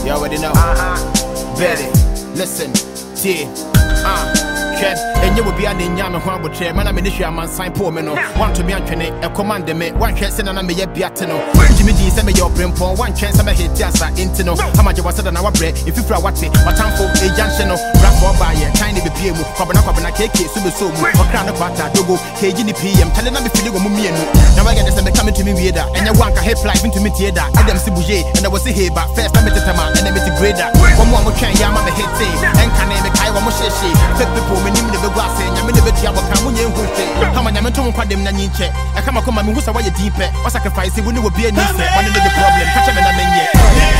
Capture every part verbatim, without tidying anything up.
You already know. Betty, listen, T, uh. And you will be an Indian who would share man. I'm in issue. I'm on sign poor men. Want to be on a command me. One chance and I'm a Biatino. Jimmy D. Send me your brain for one chance. I'm a hit just like Intino. How much was it an hour bread? If you fly what it, but time for a junction of rap or buy a tiny B P M, Carbon Carbon Cake, Super Soul, or Crown of Pata, Dogo, K G P M, telling them if you go Mummy. Now I get this and coming to me with that. And I want a head fly into me theater. Adam Sibuye, and I was here, but first I met the Tama and I met the grader. One more can Yama the head say, and can name a Kaiwa Moshe, take the poor minimum of the glass. I'm in the bed of Kamunya who say, come on, I'm to quite them Naninche. I come come and who's a way deep or sacrifice it when you will be a niece. One of the problem, catch them in a minute.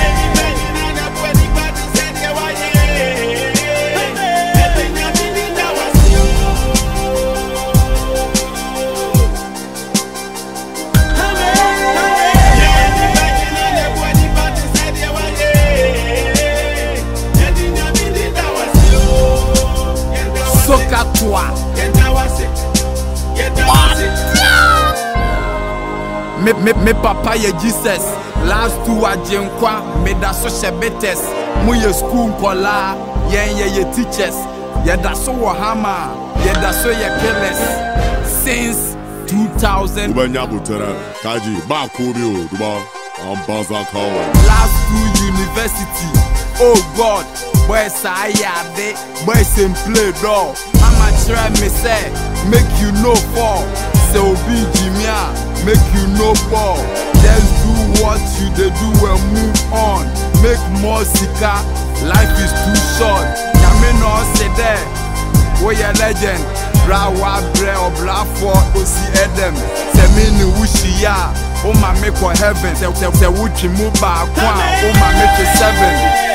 Me, me, me papa ye Jesus. Last two a jenkwa. Me da so shebetes. Mu ye school kola. Yen ye ye teachers. Ye da so wahama. Ye da so ye careless. Since two thousand. Ubanyabu tere. Kaji. Ba kubio. Duba. Ambaza kawa. Last two university. Oh God. Boy say yade. Boy say play dog. Mama try me say. Make you no fall. Say obi jimia. Make you no fall. Just do what you they do and move on. Make more sika. Life is too short. Yami no say there. We a legend. Bra wa bre or bra for osi edem. Say me ni wushi ya. O ma make for heaven. Say say say wuchi mu ba kwa. O ma make it seven.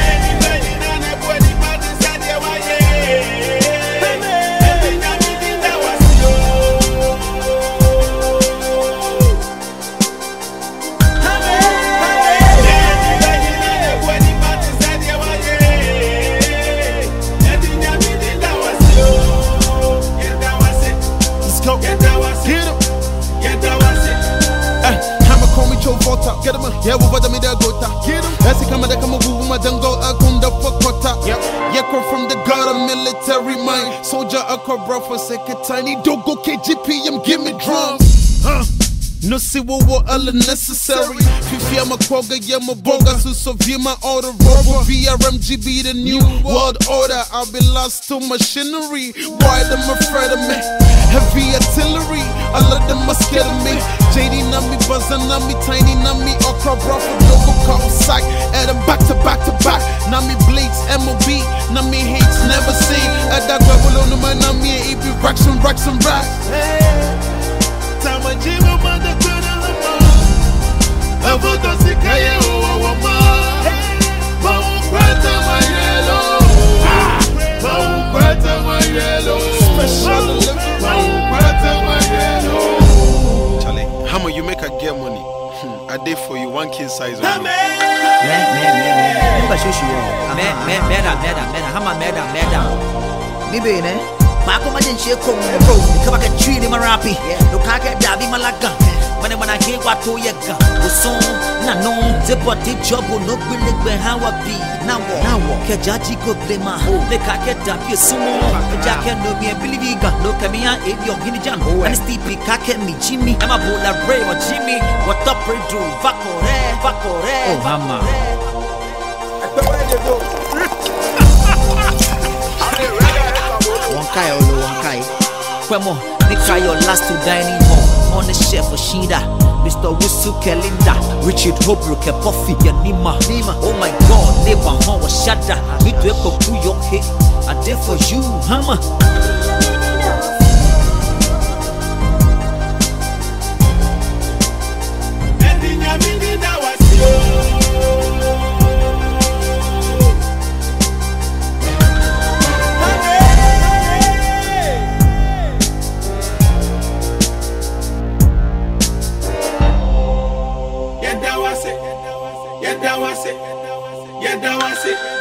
Get him, yeah, we bother me the gota. Get him, as he come and come over my jungle, I come the fuck quota. Yep, yeah, come from the god of military mind. Soldier, a cobra for second tiny. Don't go K G P M, give me drums. Huh? No see what what all unnecessary. Fifi I'm a quagga, yeah, my boga, so so view my order rubber. V R M G B the new world order. I'll be lost to machinery. Why them afraid of me? Heavy artillery, all of them are scared of me. J D na me, buzzin' na me, tiny na me, okra bra for local call psych. Add them back to back to back. Na me bleeds, M O B, na me hates never seen. At that gravel on the man, na me E B racks and racks and racks. Time I jam up on the corner of my I vote on the Kaya or Wama. Bow Quata my yellow. Bow Quata my yellow. Special. How you make a get money? Hmm. I did for you one kid size. Man, man, man, man. You show you. Man, man, man, man, man. How my man, man. Me be ne. Mako majin she come bro. Come back and treat him a rappy. No can't get dabi malaga. When when I hear what to yega. O son na no. The body job no believe be how I be. Now what? Now what? Kejaji go blame ma. Make I get dabi sumo. Kejaji no me believe ga. No kamia e bi ogini jan. And still kake mi Jimmy. Am a bola Ray or Jimmy. What up we do? Vakore, vakore. Oh mama. One kai olo one kai. Kwemo, nika your last to dining hall. On the chef for Shida. Mister Wusu Kelinda, Richard Hobrook, Puffy, Yanima, Nima. Oh my God, neighbor, how was shada. Me to echo to your hit. I did for you, hammer. Yeah, that was it. Yeah, that was it.